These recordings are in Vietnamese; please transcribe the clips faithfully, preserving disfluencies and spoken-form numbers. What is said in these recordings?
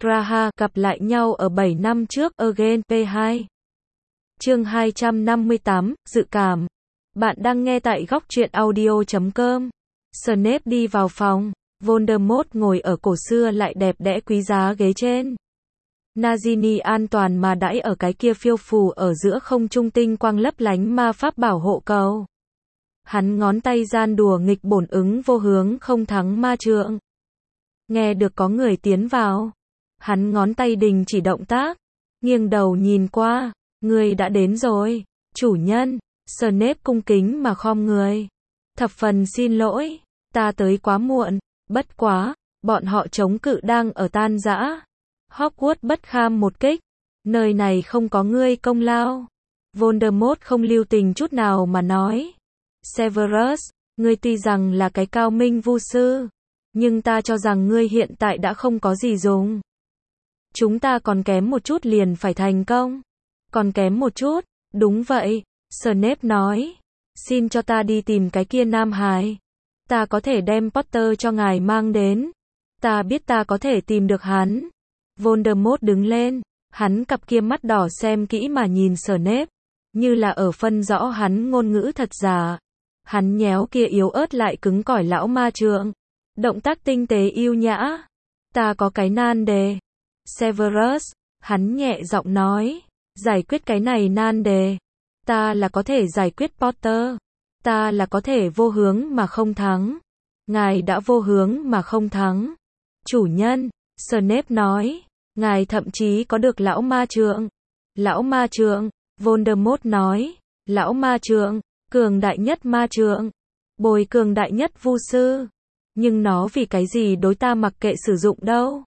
Graha gặp lại nhau ở bảy năm trước Again P hai. Chương hai trăm năm mươi tám, dự cảm. Bạn đang nghe tại góc truyện audio chấm com. Snape đi vào phòng. Voldemort ngồi ở cổ xưa lại đẹp đẽ quý giá ghế trên. Nagini an toàn mà đãi ở cái kia phiêu phù ở giữa không trung tinh quang lấp lánh ma pháp bảo hộ cầu. Hắn ngón tay gian đùa nghịch bổn ứng vô hướng không thắng ma trượng. Nghe được có người tiến vào. Hắn ngón tay đình chỉ động tác. Nghiêng đầu nhìn qua. Người đã đến rồi. Chủ nhân. Snape cung kính mà khom người. Thập phần xin lỗi. Ta tới quá muộn. Bất quá. Bọn họ chống cự đang ở tan rã. Hogwarts bất kham một kích. Nơi này không có ngươi công lao. Voldemort không lưu tình chút nào mà nói. Severus, ngươi tuy rằng là cái cao minh vu sư, nhưng ta cho rằng ngươi hiện tại đã không có gì dùng. Chúng ta còn kém một chút liền phải thành công. Còn kém một chút, đúng vậy, Snape nói. Xin cho ta đi tìm cái kia nam hài. Ta có thể đem Potter cho ngài mang đến. Ta biết ta có thể tìm được hắn. Voldemort đứng lên, hắn cặp kia mắt đỏ xem kỹ mà nhìn Snape, như là ở phân rõ hắn ngôn ngữ thật giả. Hắn nhéo kia yếu ớt lại cứng cỏi lão ma trượng. Động tác tinh tế yêu nhã. Ta có cái nan đề. Severus, hắn nhẹ giọng nói. Giải quyết cái này nan đề. Ta là có thể giải quyết Potter. Ta là có thể vô hướng mà không thắng. Ngài đã vô hướng mà không thắng. Chủ nhân, Snape nói. Ngài thậm chí có được lão ma trượng. Lão ma trượng, Voldemort nói. Lão ma trượng. Cường đại nhất ma trượng. Bồi cường đại nhất vu sư. Nhưng nó vì cái gì đối ta mặc kệ sử dụng đâu?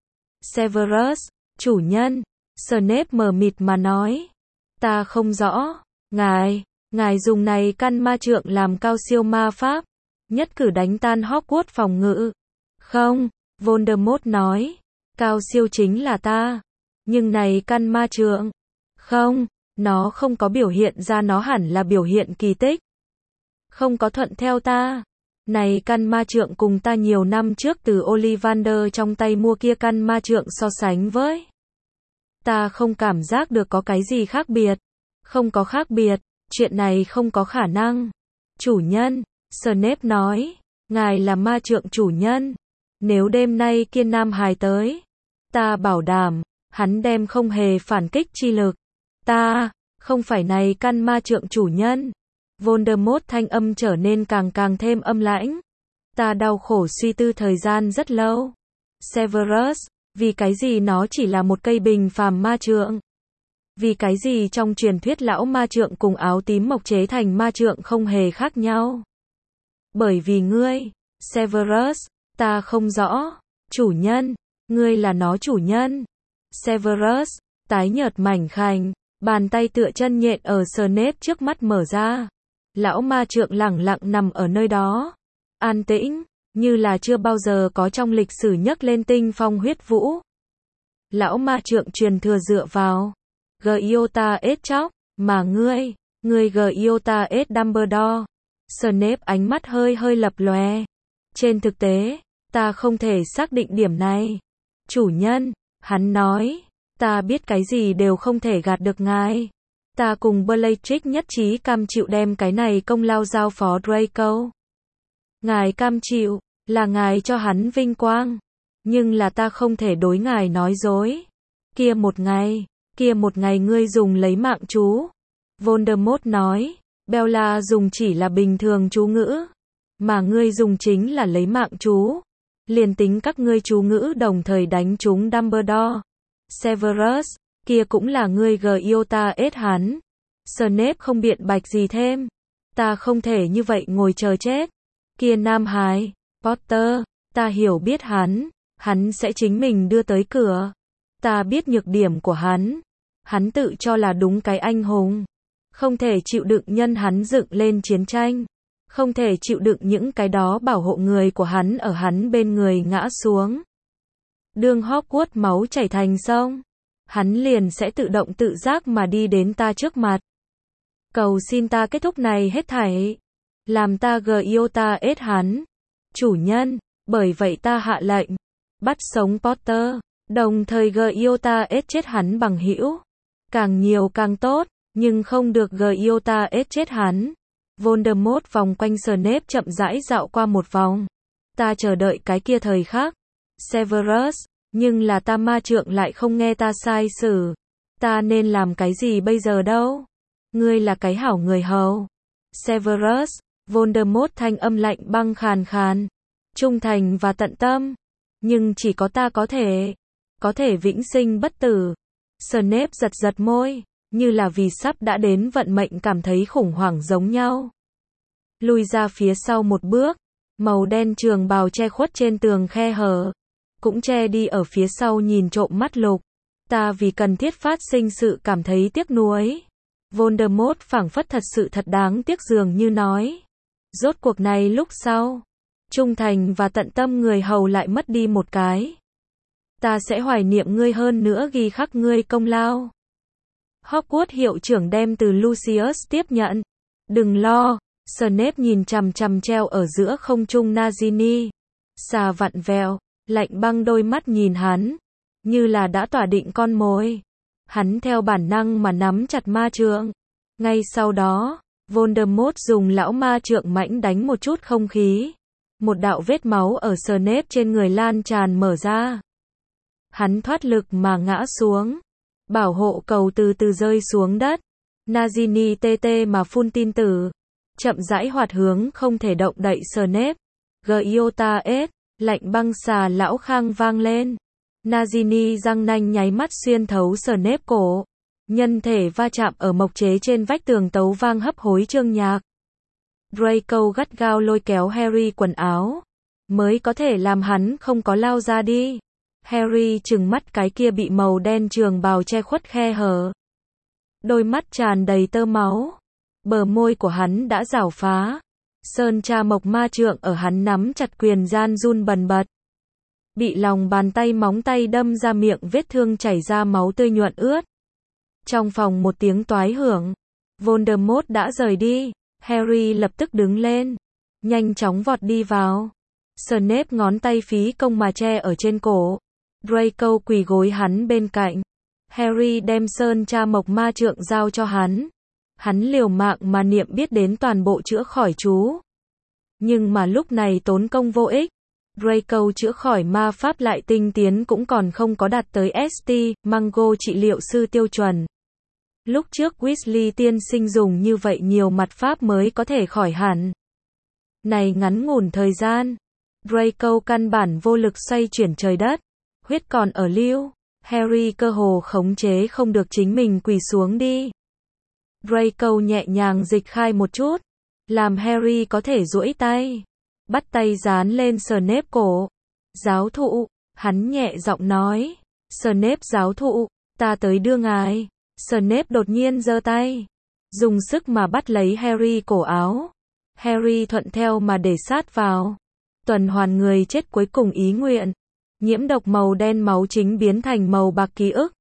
Severus, chủ nhân. Snape mờ mịt mà nói. Ta không rõ. Ngài, ngài dùng này căn ma trượng làm cao siêu ma pháp. Nhất cử đánh tan Hogwarts phòng ngự. Không, Voldemort nói. Cao siêu chính là ta. Nhưng này căn ma trượng. Không. Nó không có biểu hiện ra nó hẳn là biểu hiện kỳ tích. Không có thuận theo ta. Này căn ma trượng cùng ta nhiều năm trước từ Ollivander trong tay mua kia căn ma trượng so sánh với. Ta không cảm giác được có cái gì khác biệt. Không có khác biệt. Chuyện này không có khả năng. Chủ nhân. Snape nói. Ngài là ma trượng chủ nhân. Nếu đêm nay kia nam hài tới. Ta bảo đảm. Hắn đem không hề phản kích chi lực. Ta, không phải này căn ma trượng chủ nhân. Voldemort thanh âm trở nên càng càng thêm âm lãnh. Ta đau khổ suy tư thời gian rất lâu. Severus, vì cái gì nó chỉ là một cây bình phàm ma trượng? Vì cái gì trong truyền thuyết lão ma trượng cùng áo tím mộc chế thành ma trượng không hề khác nhau? Bởi vì ngươi, Severus, ta không rõ. Chủ nhân, ngươi là nó chủ nhân. Severus, tái nhợt mảnh khảnh. Bàn tay tựa chân nhện ở Snape trước mắt mở ra. Lão ma trượng lẳng lặng nằm ở nơi đó. An tĩnh, như là chưa bao giờ có trong lịch sử nhấc lên tinh phong huyết vũ. Lão ma trượng truyền thừa dựa vào. Giota S chóc, mà ngươi, ngươi Giota S Dumbledore. Snape ánh mắt hơi hơi lập lòe. Trên thực tế, ta không thể xác định điểm này. Chủ nhân, hắn nói. Ta biết cái gì đều không thể gạt được ngài. Ta cùng Bellatrix nhất trí cam chịu đem cái này công lao giao phó Draco. Ngài cam chịu, là ngài cho hắn vinh quang. Nhưng là ta không thể đối ngài nói dối. Kia một ngày, kia một ngày ngươi dùng lấy mạng chú. Voldemort nói, Bella dùng chỉ là bình thường chú ngữ. Mà ngươi dùng chính là lấy mạng chú. Liền tính các ngươi chú ngữ đồng thời đánh trúng Dumbledore. Severus, kia cũng là ngươi Giota S hắn. Snape không biện bạch gì thêm. Ta không thể như vậy ngồi chờ chết. Kia nam hài, Potter, ta hiểu biết hắn. Hắn sẽ chính mình đưa tới cửa. Ta biết nhược điểm của hắn. Hắn tự cho là đúng cái anh hùng. Không thể chịu đựng nhân hắn dựng lên chiến tranh. Không thể chịu đựng những cái đó bảo hộ người của hắn ở hắn bên người ngã xuống. Đương Hogwarts máu chảy thành sông, hắn liền sẽ tự động tự giác mà đi đến ta trước mặt. Cầu xin ta kết thúc này hết thảy. Làm ta Giota S hắn. Chủ nhân, bởi vậy ta hạ lệnh. Bắt sống Potter. Đồng thời Giotas chết hắn bằng hữu. Càng nhiều càng tốt, nhưng không được Giotas chết hắn. Voldemort vòng quanh Snape chậm rãi dạo qua một vòng. Ta chờ đợi cái kia thời khắc. Severus, nhưng là ta ma trượng lại không nghe ta sai sử. Ta nên làm cái gì bây giờ đâu? Ngươi là cái hảo người hầu. Severus, Voldemort thanh âm lạnh băng khàn khàn. Trung thành và tận tâm. Nhưng chỉ có ta có thể. Có thể vĩnh sinh bất tử. Snape giật giật môi. Như là vì sắp đã đến vận mệnh cảm thấy khủng hoảng giống nhau. Lùi ra phía sau một bước. Màu đen trường bào che khuất trên tường khe hở. Cũng che đi ở phía sau nhìn trộm mắt Lục. Ta vì cần thiết phát sinh sự cảm thấy tiếc nuối. Voldemort phảng phất thật sự thật đáng tiếc dường như nói. Rốt cuộc này lúc sau. Trung thành và tận tâm người hầu lại mất đi một cái. Ta sẽ hoài niệm ngươi hơn nữa ghi khắc ngươi công lao. Hogwarts hiệu trưởng đem từ Lucius tiếp nhận. Đừng lo. Snape nhìn chằm chằm treo ở giữa không trung Nagini. Xà vặn vẹo, lạnh băng đôi mắt nhìn hắn. Như là đã tỏa định con mồi. Hắn theo bản năng mà nắm chặt ma trượng. Ngay sau đó, Voldemort dùng lão ma trượng mãnh đánh một chút không khí. Một đạo vết máu ở Snape trên người lan tràn mở ra. Hắn thoát lực mà ngã xuống. Bảo hộ cầu từ từ rơi xuống đất. Nagini tê tê mà phun tin tử. Chậm rãi hoạt hướng không thể động đậy Snape. Giotas, lạnh băng xà lão khang vang lên. Nagini răng nanh nháy mắt xuyên thấu Snape cổ. Nhân thể va chạm ở mộc chế trên vách tường tấu vang hấp hối chương nhạc. Draco gắt gao lôi kéo Harry quần áo. Mới có thể làm hắn không có lao ra đi. Harry trừng mắt cái kia bị màu đen trường bào che khuất khe hở. Đôi mắt tràn đầy tơ máu. Bờ môi của hắn đã rảo phá. Sơn tra mộc ma trượng ở hắn nắm chặt quyền gian run bần bật. Bị lòng bàn tay móng tay đâm ra miệng vết thương chảy ra máu tươi nhuận ướt. Trong phòng một tiếng toái hưởng. Voldemort đã rời đi. Harry lập tức đứng lên. Nhanh chóng vọt đi vào. Snape ngón tay phí công mà che ở trên cổ. Draco quỳ gối hắn bên cạnh. Harry đem sơn tra mộc ma trượng giao cho hắn. Hắn liều mạng mà niệm biết đến toàn bộ chữa khỏi chú. Nhưng mà lúc này tốn công vô ích. Draco chữa khỏi ma pháp lại tinh tiến cũng còn không có đạt tới ét tê, Mango trị liệu sư tiêu chuẩn. Lúc trước Weasley tiên sinh dùng như vậy nhiều mặt pháp mới có thể khỏi hẳn. Này ngắn ngủn thời gian. Draco căn bản vô lực xoay chuyển trời đất. Huyết còn ở lưu. Harry cơ hồ khống chế không được chính mình quỳ xuống đi. Draco nhẹ nhàng dịch khai một chút. Làm Harry có thể duỗi tay. Bắt tay dán lên Snape cổ. Giáo thụ, hắn nhẹ giọng nói. Snape giáo thụ, ta tới đưa ngài. Snape đột nhiên giơ tay. Dùng sức mà bắt lấy Harry cổ áo. Harry thuận theo mà để sát vào. Tuần hoàn người chết cuối cùng ý nguyện. Nhiễm độc màu đen máu chính biến thành màu bạc ký ức.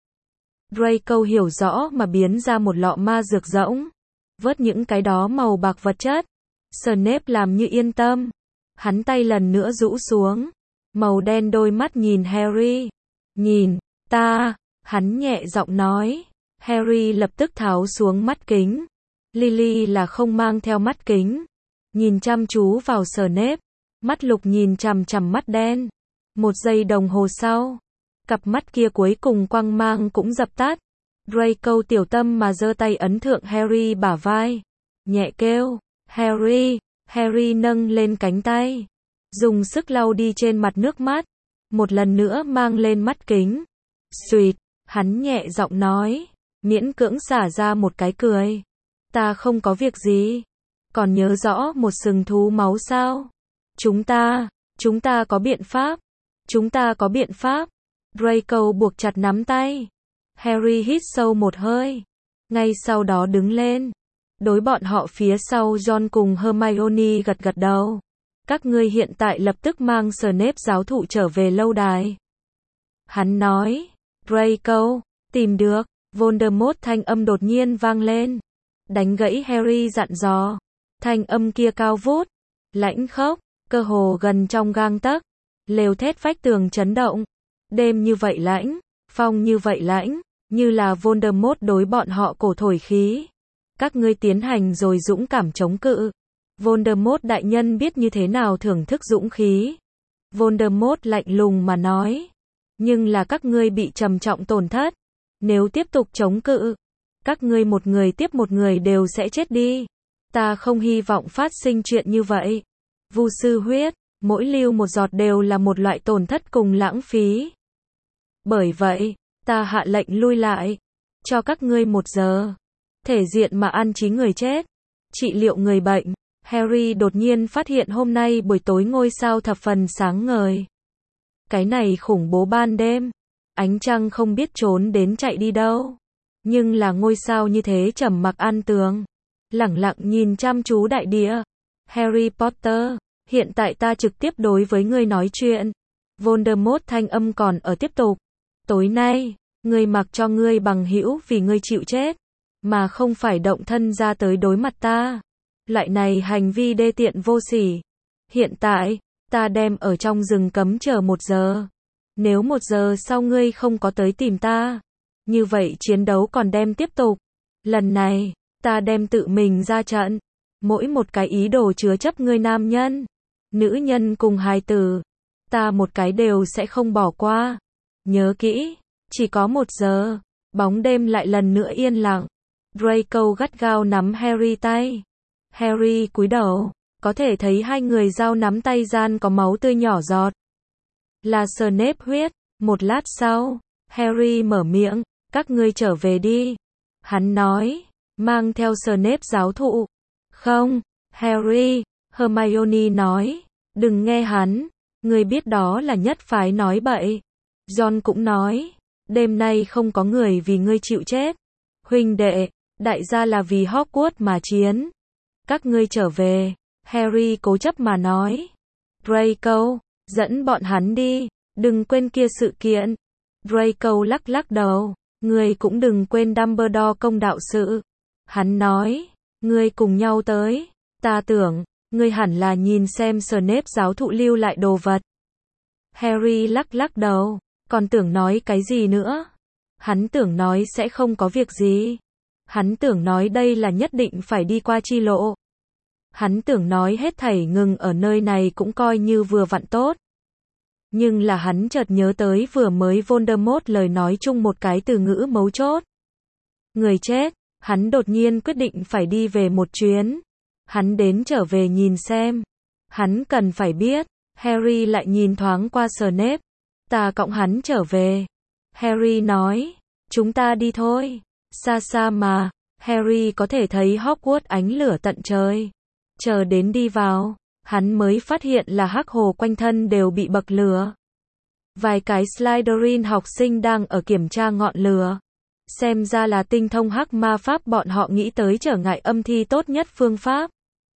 Draco hiểu rõ mà biến ra một lọ ma dược rỗng. Vớt những cái đó màu bạc vật chất. Snape làm như yên tâm. Hắn tay lần nữa rũ xuống. Màu đen đôi mắt nhìn Harry. Nhìn, ta, hắn nhẹ giọng nói. Harry lập tức tháo xuống mắt kính. Lily là không mang theo mắt kính. Nhìn chăm chú vào Snape. Mắt Lục nhìn chằm chằm mắt đen. Một giây đồng hồ sau. Cặp mắt kia cuối cùng quang mang cũng dập tắt. Draco tiểu tâm mà giơ tay ấn thượng Harry bả vai. Nhẹ kêu. Harry. Harry nâng lên cánh tay. Dùng sức lau đi trên mặt nước mắt. Một lần nữa mang lên mắt kính. Xuyệt. Hắn nhẹ giọng nói. Miễn cưỡng xả ra một cái cười. Ta không có việc gì. Còn nhớ rõ một sừng thú máu sao? Chúng ta. Chúng ta có biện pháp. Chúng ta có biện pháp. Draco buộc chặt nắm tay. Harry hít sâu một hơi. Ngay sau đó đứng lên. Đối bọn họ phía sau John cùng Hermione gật gật đầu. Các ngươi hiện tại lập tức mang Snape giáo thụ trở về lâu đài. Hắn nói. Draco, tìm được. Voldemort thanh âm đột nhiên vang lên. Đánh gãy Harry dặn dò. Thanh âm kia cao vút. Lãnh khốc. Cơ hồ gần trong gang tấc. Lều thét vách tường chấn động. Đêm như vậy lãnh, phong như vậy lãnh, như là Voldemort đối bọn họ cổ thổi khí. Các ngươi tiến hành rồi dũng cảm chống cự. Voldemort đại nhân biết như thế nào thưởng thức dũng khí. Voldemort lạnh lùng mà nói. Nhưng là các ngươi bị trầm trọng tổn thất. Nếu tiếp tục chống cự, các ngươi một người tiếp một người đều sẽ chết đi. Ta không hy vọng phát sinh chuyện như vậy. Vu sư huyết, mỗi lưu một giọt đều là một loại tổn thất cùng lãng phí. Bởi vậy, ta hạ lệnh lui lại. Cho các ngươi một giờ. Thể diện mà an trí người chết. Trị liệu người bệnh. Harry đột nhiên phát hiện hôm nay buổi tối ngôi sao thập phần sáng ngời. Cái này khủng bố ban đêm. Ánh trăng không biết trốn đến chạy đi đâu. Nhưng là ngôi sao như thế trầm mặc an tường. Lẳng lặng nhìn chăm chú đại địa. Harry Potter, hiện tại ta trực tiếp đối với ngươi nói chuyện. Voldemort thanh âm còn ở tiếp tục. Tối nay, ngươi mặc cho ngươi bằng hữu vì ngươi chịu chết. Mà không phải động thân ra tới đối mặt ta. Loại này hành vi đê tiện vô sỉ. Hiện tại, ta đem ở trong rừng cấm chờ một giờ. Nếu một giờ sau ngươi không có tới tìm ta, như vậy chiến đấu còn đem tiếp tục. Lần này, ta đem tự mình ra trận. Mỗi một cái ý đồ chứa chấp ngươi nam nhân, nữ nhân cùng hài tử, ta một cái đều sẽ không bỏ qua. Nhớ kỹ, chỉ có một giờ. Bóng đêm lại lần nữa yên lặng. Draco gắt gao nắm Harry tay. Harry cúi đầu, có thể thấy hai người giao nắm tay gian có máu tươi nhỏ giọt. Là Snape huyết. Một lát sau, Harry mở miệng, các ngươi trở về đi. Hắn nói, mang theo Snape giáo thụ. Không, Harry, Hermione nói, đừng nghe hắn, ngươi biết đó là nhất phái nói bậy. Ron cũng nói, đêm nay không có người vì ngươi chịu chết. Huynh đệ, đại gia là vì Hogwarts mà chiến. Các ngươi trở về, Harry cố chấp mà nói. Draco, dẫn bọn hắn đi, đừng quên kia sự kiện. Draco lắc lắc đầu, ngươi cũng đừng quên Dumbledore công đạo sự. Hắn nói, ngươi cùng nhau tới, ta tưởng, ngươi hẳn là nhìn xem Snape giáo thụ lưu lại đồ vật. Harry lắc lắc đầu, còn tưởng nói cái gì nữa? Hắn tưởng nói sẽ không có việc gì. Hắn tưởng nói đây là nhất định phải đi qua chi lộ. Hắn tưởng nói hết thảy ngừng ở nơi này cũng coi như vừa vặn tốt. Nhưng là hắn chợt nhớ tới vừa mới Voldemort lời nói chung một cái từ ngữ mấu chốt. Người chết, hắn đột nhiên quyết định phải đi về một chuyến. Hắn đến trở về nhìn xem. Hắn cần phải biết. Harry lại nhìn thoáng qua Snape. Ta cõng hắn trở về. Harry nói, chúng ta đi thôi. Xa xa mà, Harry có thể thấy Hogwarts ánh lửa tận trời. Chờ đến đi vào, hắn mới phát hiện là hắc hồ quanh thân đều bị bậc lửa. Vài cái Slytherin học sinh đang ở kiểm tra ngọn lửa. Xem ra là tinh thông hắc ma pháp bọn họ nghĩ tới trở ngại âm thi tốt nhất phương pháp.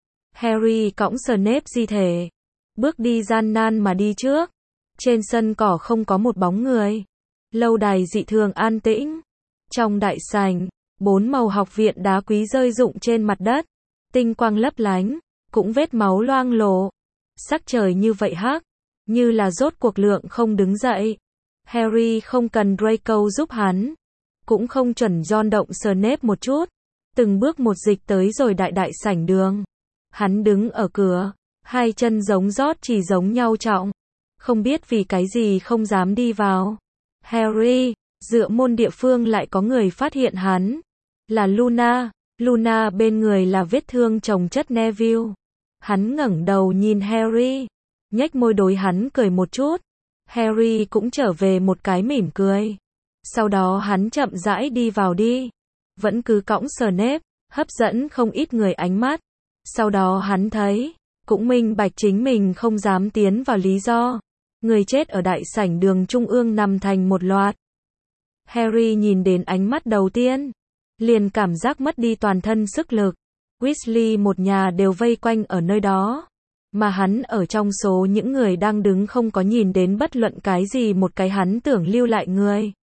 Harry cõng Snape di thể. Bước đi gian nan mà đi trước. Trên sân cỏ không có một bóng người. Lâu đài dị thường an tĩnh. Trong đại sảnh, bốn màu học viện đá quý rơi rụng trên mặt đất. Tinh quang lấp lánh, cũng vết máu loang lổ. Sắc trời như vậy hắc, như là rốt cuộc lượng không đứng dậy. Harry không cần Draco giúp hắn, cũng không chuẩn Ron động Snape một chút. Từng bước một dịch tới rồi đại đại sảnh đường. Hắn đứng ở cửa, hai chân giống rót chỉ giống nhau trọng. Không biết vì cái gì không dám đi vào. Harry, dựa môn địa phương lại có người phát hiện hắn. Là Luna. Luna bên người là vết thương chồng chất Neville. Hắn ngẩng đầu nhìn Harry, nhếch môi đối hắn cười một chút. Harry cũng trở về một cái mỉm cười. Sau đó hắn chậm rãi đi vào đi. Vẫn cứ cõng Snape, hấp dẫn không ít người ánh mắt. Sau đó hắn thấy, cũng minh bạch chính mình không dám tiến vào lý do. Người chết ở đại sảnh đường trung ương nằm thành một loạt. Harry nhìn đến ánh mắt đầu tiên, liền cảm giác mất đi toàn thân sức lực. Weasley một nhà đều vây quanh ở nơi đó. Mà hắn ở trong số những người đang đứng không có nhìn đến bất luận cái gì một cái hắn tưởng lưu lại người.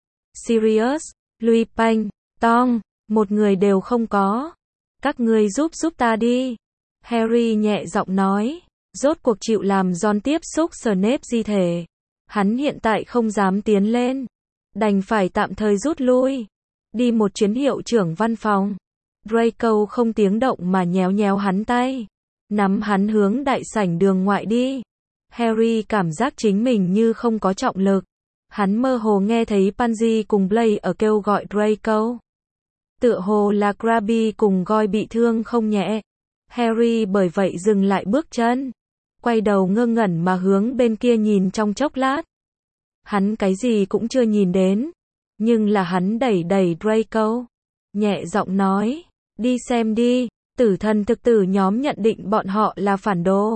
Sirius, Lupin, Tom, một người đều không có. Các ngươi giúp giúp ta đi. Harry nhẹ giọng nói. Rốt cuộc chịu làm Ron tiếp xúc Snape di thể. Hắn hiện tại không dám tiến lên, đành phải tạm thời rút lui. Đi một chuyến hiệu trưởng văn phòng. Draco không tiếng động mà nhéo nhéo hắn tay, nắm hắn hướng đại sảnh đường ngoại đi. Harry cảm giác chính mình như không có trọng lực. Hắn mơ hồ nghe thấy Pansy cùng Blaise ở kêu gọi Draco. Tựa hồ là Crabbe cùng Goyle bị thương không nhẹ. Harry bởi vậy dừng lại bước chân, quay đầu ngơ ngẩn mà hướng bên kia nhìn trong chốc lát. Hắn cái gì cũng chưa nhìn đến, nhưng là hắn đẩy đẩy Draco, nhẹ giọng nói, đi xem đi, tử thần thực tử nhóm nhận định bọn họ là phản đồ.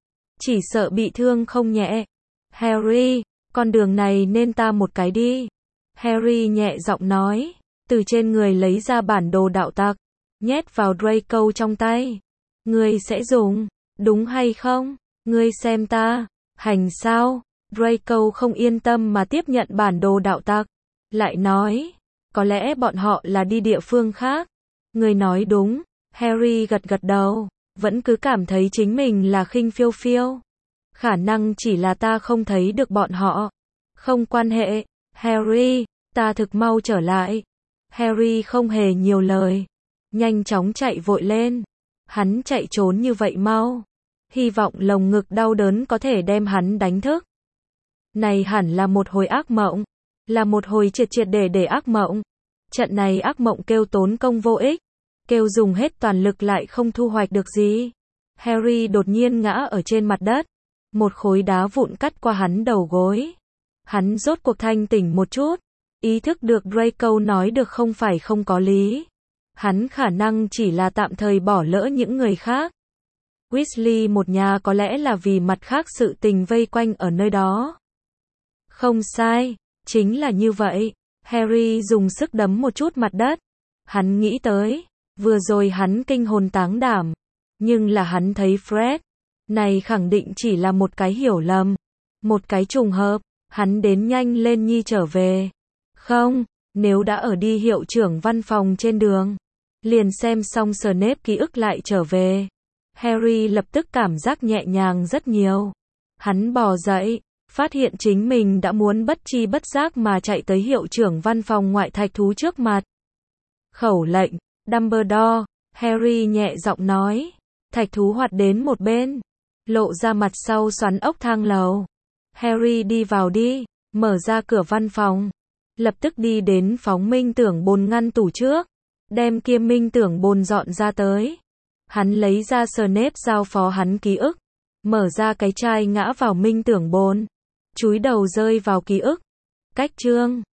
Chỉ sợ bị thương không nhẹ. Harry, con đường này nên ta một cái đi. Harry nhẹ giọng nói, từ trên người lấy ra bản đồ đạo tặc, nhét vào Draco trong tay. Ngươi sẽ dùng, đúng hay không? Ngươi xem ta, hành sao? Draco không yên tâm mà tiếp nhận bản đồ đạo tặc, lại nói, có lẽ bọn họ là đi địa phương khác. Ngươi nói đúng. Harry gật gật đầu, vẫn cứ cảm thấy chính mình là khinh phiêu phiêu. Khả năng chỉ là ta không thấy được bọn họ. Không quan hệ, Harry, ta thực mau trở lại. Harry không hề nhiều lời, nhanh chóng chạy vội lên. Hắn chạy trốn như vậy mau, hy vọng lồng ngực đau đớn có thể đem hắn đánh thức. Này hẳn là một hồi ác mộng, là một hồi triệt triệt để để ác mộng. Trận này ác mộng kêu tốn công vô ích, kêu dùng hết toàn lực lại không thu hoạch được gì. Harry đột nhiên ngã ở trên mặt đất, một khối đá vụn cắt qua hắn đầu gối. Hắn rốt cuộc thanh tỉnh một chút, ý thức được Draco nói được không phải không có lý. Hắn khả năng chỉ là tạm thời bỏ lỡ những người khác. Weasley một nhà có lẽ là vì mặt khác sự tình vây quanh ở nơi đó. Không sai, chính là như vậy. Harry dùng sức đấm một chút mặt đất. Hắn nghĩ tới, vừa rồi hắn kinh hồn táng đảm, nhưng là hắn thấy Fred. Này khẳng định chỉ là một cái hiểu lầm, một cái trùng hợp. Hắn đến nhanh lên nhi trở về. Không, nếu đã ở đi hiệu trưởng văn phòng trên đường, liền xem xong Snape ký ức lại trở về. Harry lập tức cảm giác nhẹ nhàng rất nhiều. Hắn bò dậy, phát hiện chính mình đã muốn bất chi bất giác mà chạy tới hiệu trưởng văn phòng ngoại thạch thú trước mặt. Khẩu lệnh, Dumbledore, Harry nhẹ giọng nói. Thạch thú hoạt đến một bên, lộ ra mặt sau xoắn ốc thang lầu. Harry đi vào đi, mở ra cửa văn phòng, lập tức đi đến phóng minh tưởng bồn ngăn tủ trước, đem kia minh tưởng bồn dọn ra tới. Hắn lấy ra Snape giao phó hắn ký ức, mở ra cái chai ngã vào minh tưởng bồn, chúi đầu rơi vào ký ức. Cách chương